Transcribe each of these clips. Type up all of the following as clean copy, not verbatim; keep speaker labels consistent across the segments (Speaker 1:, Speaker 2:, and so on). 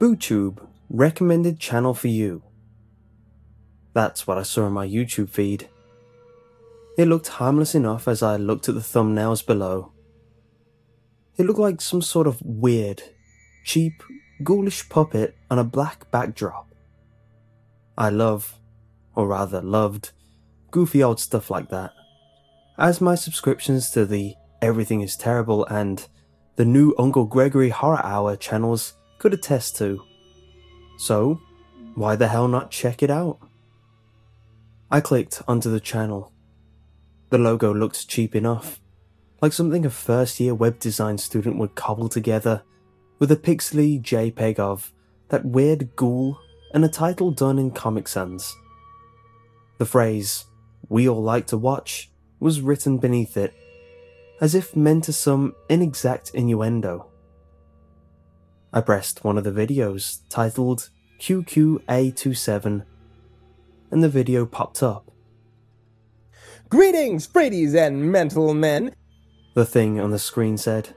Speaker 1: BooTube recommended channel for you. That's what I saw in my YouTube feed. It looked harmless enough as I looked at the thumbnails below. It looked like some sort of weird, cheap, ghoulish puppet on a black backdrop. I love, or rather loved, goofy old stuff like that, as my subscriptions to the Everything is Terrible and the new Uncle Gregory Horror Hour channels could attest to. So, why the hell not check it out? I clicked onto the channel. The logo looked cheap enough, like something a first-year web design student would cobble together, with a pixely JPEG of that weird ghoul and a title done in Comic Sans. The phrase, "we all like to watch," was written beneath it, as if meant to some inexact innuendo. I pressed one of the videos, titled QQA27, and the video popped up.
Speaker 2: "Greetings, Fradies and mental men,"
Speaker 1: the thing on the screen said.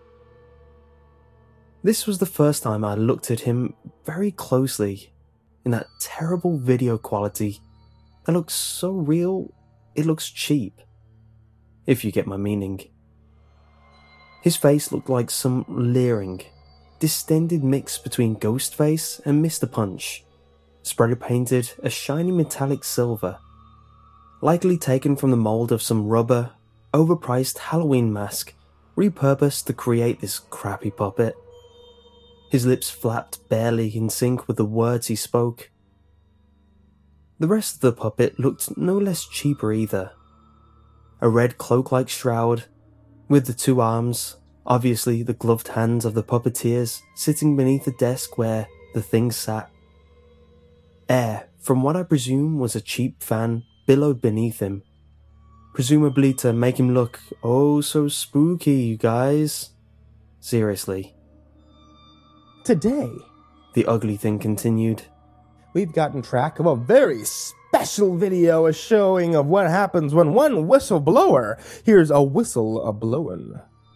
Speaker 1: This was the first time I looked at him very closely, in that terrible video quality that looks so real, it looks cheap, if you get my meaning. His face looked like some leering, distended mix between Ghostface and Mr. Punch, spray painted a shiny metallic silver, likely taken from the mold of some rubber, overpriced Halloween mask repurposed to create this crappy puppet. His lips flapped barely in sync with the words he spoke. The rest of the puppet looked no less cheaper either. A red cloak-like shroud, with the two arms, obviously the gloved hands of the puppeteers, sitting beneath the desk where the thing sat. Air, from what I presume was a cheap fan, billowed beneath him, presumably to make him look oh so spooky, you guys. Seriously.
Speaker 2: "Today,
Speaker 1: The ugly thing continued,
Speaker 2: we've gotten track of a very special video, a showing of what happens when one whistleblower hears a whistle a-blowin'."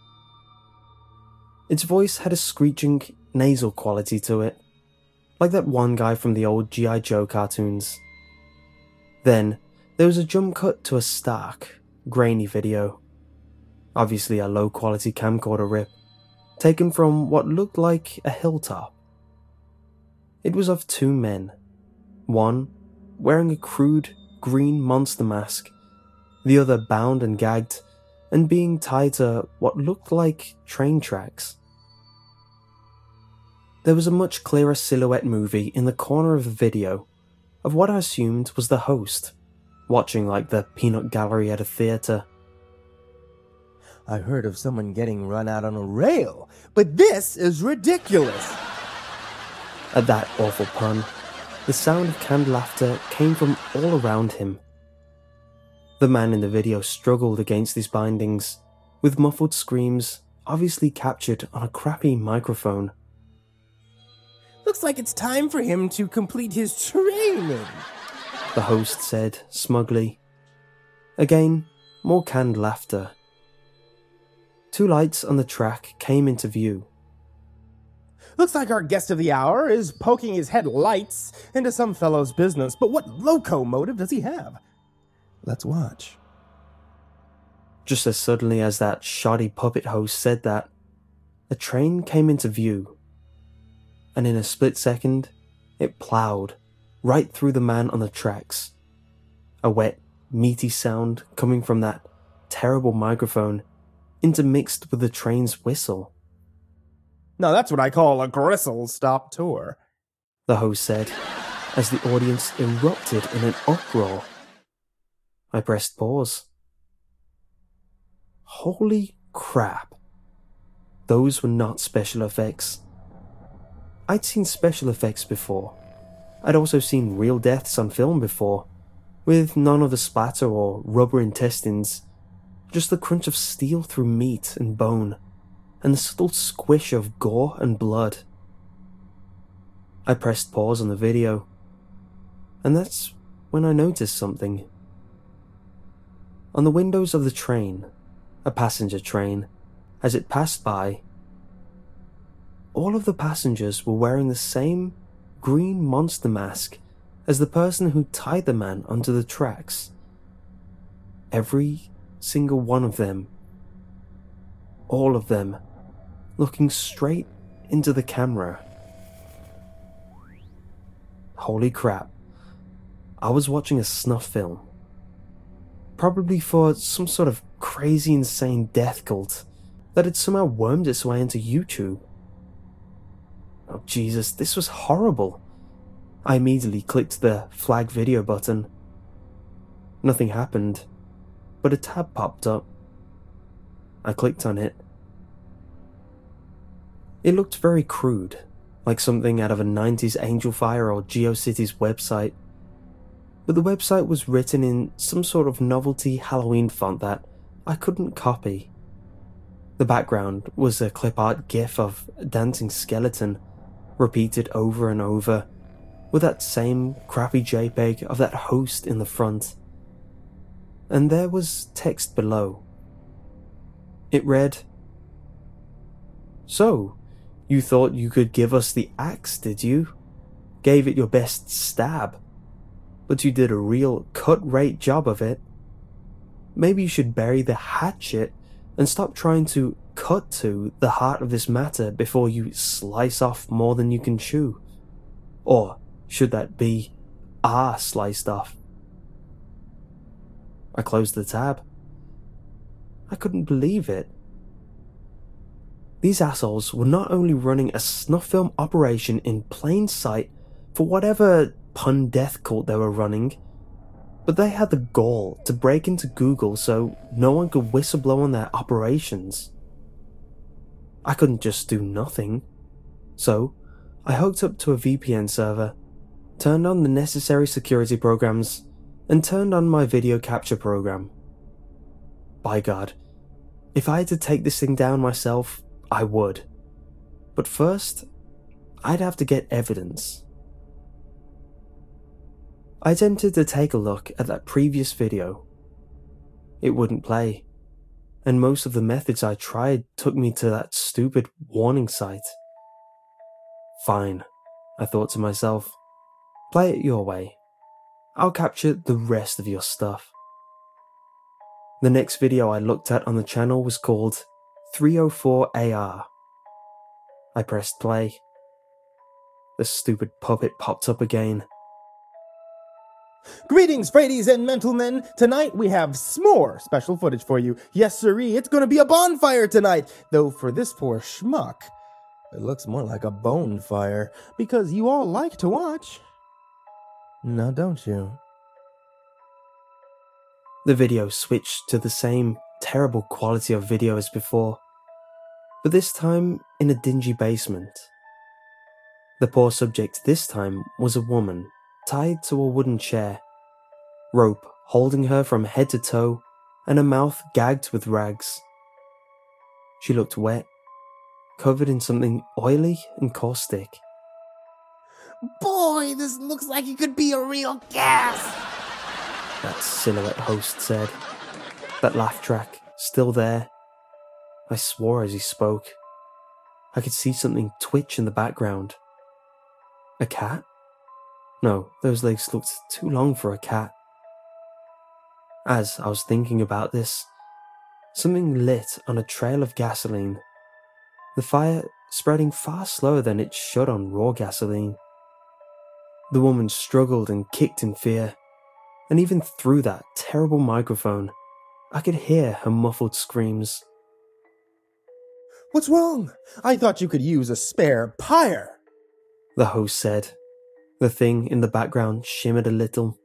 Speaker 1: Its voice had a screeching, nasal quality to it, like that one guy from the old G.I. Joe cartoons. Then, there was a jump cut to a stark, grainy video. Obviously a low-quality camcorder rip, taken from what looked like a hilltop. It was of two men. One, wearing a crude, green monster mask, the other bound and gagged, and being tied to what looked like train tracks. There was a much clearer silhouette movie in the corner of the video, of what I assumed was the host, watching like the peanut gallery at a theatre.
Speaker 2: "I heard of someone getting run out on a rail, but this is ridiculous."
Speaker 1: At that awful pun, the sound of canned laughter came from all around him. The man in the video struggled against his bindings, with muffled screams obviously captured on a crappy microphone.
Speaker 2: "Looks like it's time for him to complete his training,"
Speaker 1: the host said smugly. Again, more canned laughter. Two lights on the track came into view.
Speaker 2: "Looks like our guest of the hour is poking his headlights into some fellow's business, but what locomotive does he have? Let's watch."
Speaker 1: Just as suddenly as that shoddy puppet host said that, a train came into view, and in a split second, it ploughed right through the man on the tracks. A wet, meaty sound coming from that terrible microphone, intermixed with the train's whistle.
Speaker 2: "Now that's what I call a gristle-stop tour,"
Speaker 1: the host said, as the audience erupted in an uproar. I pressed pause. Holy crap. Those were not special effects. I'd seen special effects before. I'd also seen real deaths on film before, with none of the splatter or rubber intestines, just the crunch of steel through meat and bone, and the subtle squish of gore and blood. I pressed pause on the video, and that's when I noticed something. On the windows of the train, a passenger train, as it passed by, all of the passengers were wearing the same green monster mask as the person who tied the man onto the tracks. Every single one of them. All of them. Looking straight into the camera. Holy crap. I was watching a snuff film. Probably for some sort of crazy insane death cult that had somehow wormed its way into YouTube. Oh Jesus, this was horrible. I immediately clicked the flag video button. Nothing happened, but a tab popped up. I clicked on it. It looked very crude, like something out of a 90s Angelfire or GeoCities website. But the website was written in some sort of novelty Halloween font that I couldn't copy. The background was a clip art gif of a dancing skeleton, repeated over and over, with that same crappy JPEG of that host in the front. And there was text below. It read, "So, you thought you could give us the axe, did you? Gave it your best stab. But you did a real cut-rate job of it. Maybe you should bury the hatchet and stop trying to cut to the heart of this matter before you slice off more than you can chew. Or should that be sliced off?" I closed the tab. I couldn't believe it. These assholes were not only running a snuff film operation in plain sight for whatever pun death cult they were running, but they had the gall to break into Google so no one could whistleblow on their operations. I couldn't just do nothing, so I hooked up to a VPN server, turned on the necessary security programs, and turned on my video capture program. By God, if I had to take this thing down myself, I would. But first, I'd have to get evidence. I attempted to take a look at that previous video. It wouldn't play, and most of the methods I tried took me to that stupid warning site. Fine, I thought to myself. Play it your way. I'll capture the rest of your stuff. The next video I looked at on the channel was called 304AR. I pressed play. The stupid puppet popped up again.
Speaker 2: Greetings, Fradies and Mentalmen! Tonight we have s'more special footage for you. Yes, sirree, it's gonna be a bonfire tonight! Though for this poor schmuck, it looks more like a bone fire, because you all like to watch. Now don't you?
Speaker 1: The video switched to the same terrible quality of video as before, but this time in a dingy basement. The poor subject this time was a woman, tied to a wooden chair, rope holding her from head to toe, and her mouth gagged with rags. She looked wet, covered in something oily and caustic.
Speaker 2: Boy, this looks like it could be a real gas!
Speaker 1: That silhouette host said. That laugh track, still there. I swore as he spoke. I could see something twitch in the background. A cat? No, those legs looked too long for a cat. As I was thinking about this, something lit on a trail of gasoline, the fire spreading far slower than it should on raw gasoline. The woman struggled and kicked in fear, and even through that terrible microphone, I could hear her muffled screams.
Speaker 2: What's wrong? I thought you could use a spare pyre,
Speaker 1: the host said. The thing in the background shimmered a little.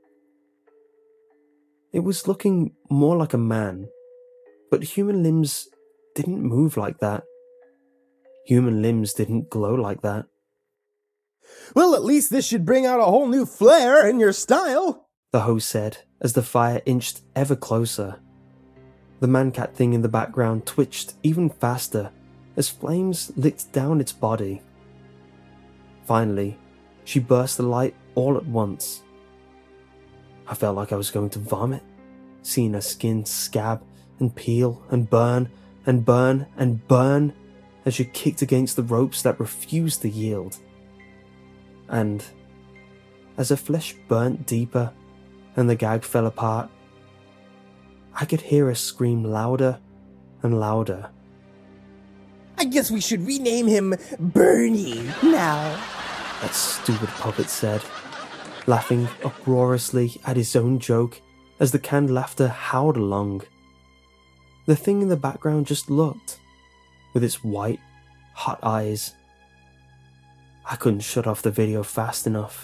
Speaker 1: It was looking more like a man, but human limbs didn't move like that. Human limbs didn't glow like that.
Speaker 2: Well, at least this should bring out a whole new flair in your style,
Speaker 1: the host said as the fire inched ever closer. The man-cat thing in the background twitched even faster as flames licked down its body. Finally, she burst the light all at once. I felt like I was going to vomit, seeing her skin scab and peel and burn and burn and burn as she kicked against the ropes that refused to yield. And as her flesh burnt deeper and the gag fell apart, I could hear her scream louder and louder.
Speaker 2: I guess we should rename him Bernie now,
Speaker 1: that stupid puppet said, laughing uproariously at his own joke as the canned laughter howled along. The thing in the background just looked, with its white, hot eyes. I couldn't shut off the video fast enough.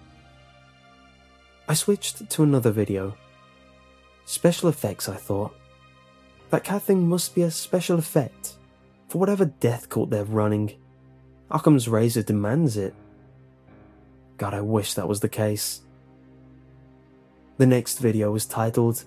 Speaker 1: I switched to another video. Special effects, I thought. That cat thing must be a special effect for whatever death cult they're running. Occam's razor demands it. God, I wish that was the case. The next video was titled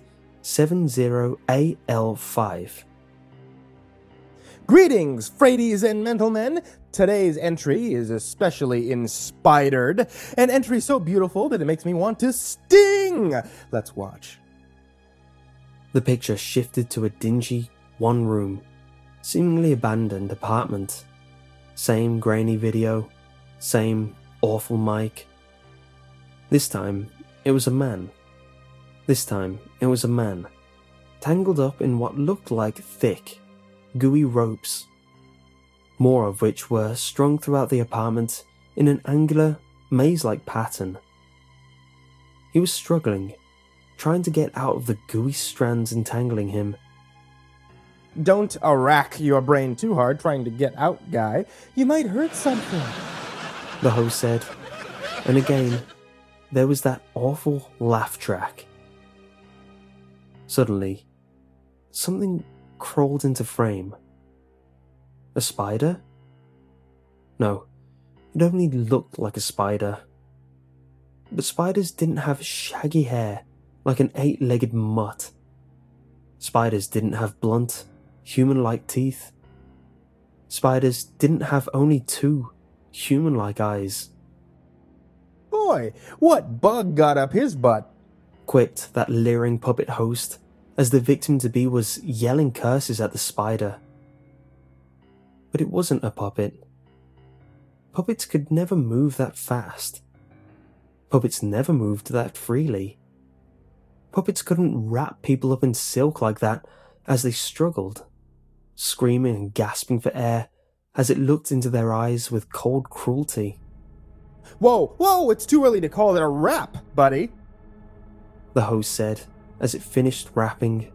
Speaker 1: 70AL5.
Speaker 2: Greetings, Fradies and mental men. Today's entry is especially inspired, an entry so beautiful that it makes me want to sting. Let's watch.
Speaker 1: The picture shifted to a dingy, one-room, seemingly abandoned apartment. Same grainy video, same awful mic. This time, it was a man. Tangled up in what looked like thick, gooey ropes, more of which were strung throughout the apartment in an angular, maze-like pattern. He was struggling, trying to get out of the gooey strands entangling him.
Speaker 2: Don't rack your brain too hard trying to get out, guy. You might hurt something,
Speaker 1: the host said, and again, there was that awful laugh track. Suddenly, something crawled into frame. A spider? No, it only looked like a spider. But spiders didn't have shaggy hair like an 8-legged mutt. Spiders didn't have blunt, human-like teeth. Spiders didn't have only 2 human-like eyes.
Speaker 2: Boy, what bug got up his butt?
Speaker 1: Quipped that leering puppet host as the victim-to-be was yelling curses at the spider. But it wasn't a puppet. Puppets could never move that fast. Puppets never moved that freely. Puppets couldn't wrap people up in silk like that as they struggled, screaming and gasping for air as it looked into their eyes with cold cruelty.
Speaker 2: Whoa, it's too early to call it a wrap, buddy,
Speaker 1: the host said as it finished rapping.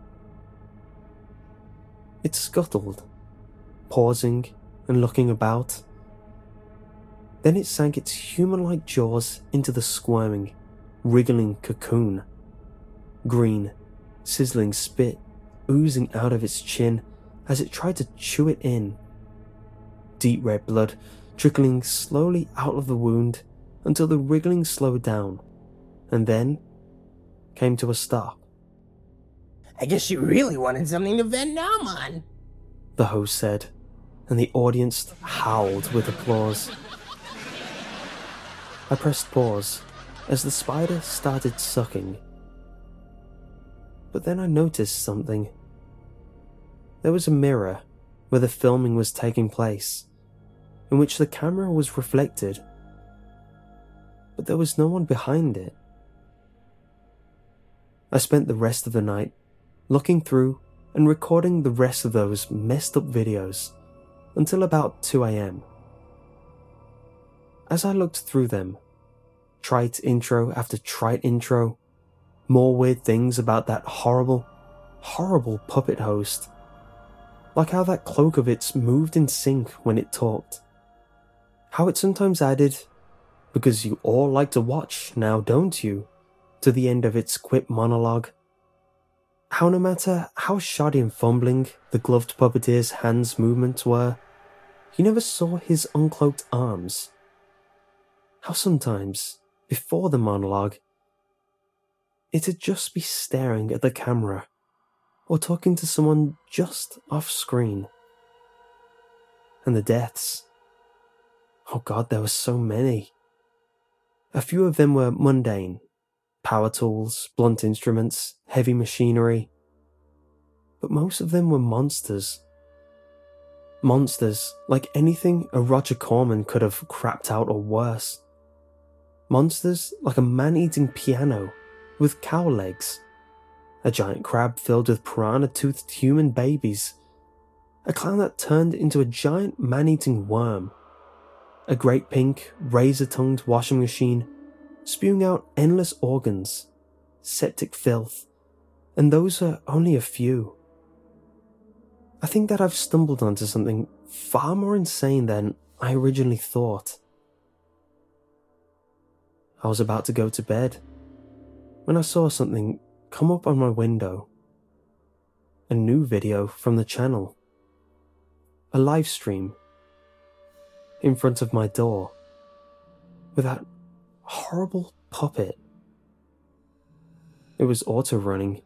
Speaker 1: It scuttled, pausing and looking about. Then it sank its human-like jaws into the squirming, wriggling cocoon. Green, sizzling spit oozing out of its chin as it tried to chew it in. Deep red blood trickling slowly out of the wound until the wriggling slowed down, and then came to a stop.
Speaker 2: I guess you really wanted something to vent numb on,
Speaker 1: the host said, and the audience howled with applause. I pressed pause as the spider started sucking. But then I noticed something. There was a mirror where the filming was taking place, in which the camera was reflected, but there was no one behind it. I spent the rest of the night looking through and recording the rest of those messed up videos until about 2 a.m. As I looked through them, trite intro after trite intro, more weird things about that horrible puppet host. Like how that cloak of its moved in sync when it talked. How it sometimes added, "Because you all like to watch now, don't you?" to the end of its quip monologue. How no matter how shoddy and fumbling the gloved puppeteer's hands' movements were, you never saw his uncloaked arms. How sometimes, before the monologue, it'd just be staring at the camera or talking to someone just off screen. And the deaths. Oh God, there were so many. A few of them were mundane. Power tools, blunt instruments, heavy machinery. But most of them were monsters. Monsters like anything a Roger Corman could have crapped out or worse. Monsters like a man-eating piano with cow legs, a giant crab filled with piranha-toothed human babies, a clown that turned into a giant man-eating worm, a great pink, razor-tongued washing machine spewing out endless organs, septic filth, and those are only a few. I think that I've stumbled onto something far more insane than I originally thought. I was about to go to bed when I saw something come up on my window. A new video from the channel. A live stream. In front of my door. With that horrible puppet. It was auto-running.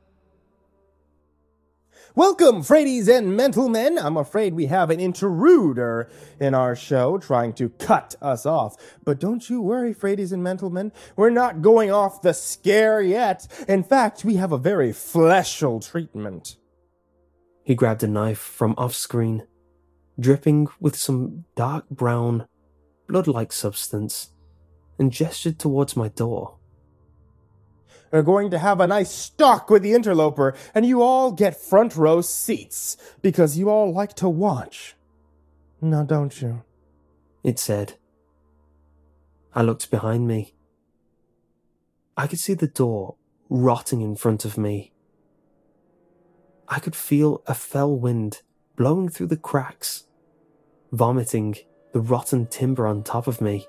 Speaker 2: Welcome, Fradies and Mental Men. I'm afraid we have an intruder in our show trying to cut us off. But don't you worry, Fradies and Mental Men. We're not going off the scare yet. In fact, we have a very fleshful treatment.
Speaker 1: He grabbed a knife from off-screen, dripping with some dark brown, blood-like substance, and gestured towards my door.
Speaker 2: We're going to have a nice stalk with the interloper, and you all get front row seats, because you all like to watch. Now don't you?
Speaker 1: It said. I looked behind me. I could see the door rotting in front of me. I could feel a fell wind blowing through the cracks, vomiting the rotten timber on top of me.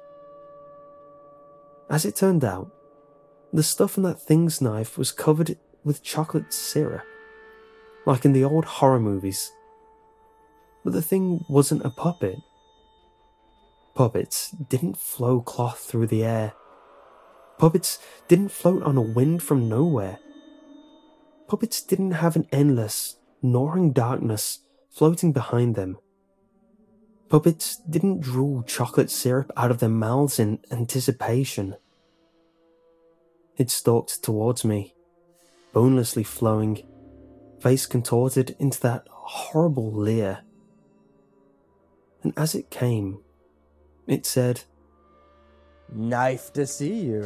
Speaker 1: As it turned out, the stuff in that thing's knife was covered with chocolate syrup, like in the old horror movies. But the thing wasn't a puppet. Puppets didn't flow cloth through the air. Puppets didn't float on a wind from nowhere. Puppets didn't have an endless, gnawing darkness floating behind them. Puppets didn't drool chocolate syrup out of their mouths in anticipation. It stalked towards me, bonelessly flowing, face contorted into that horrible leer. And as it came, it said,
Speaker 2: Knife to see you.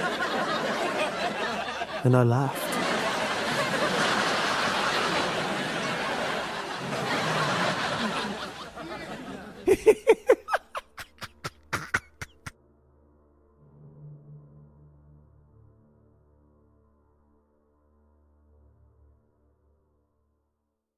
Speaker 1: And I laughed.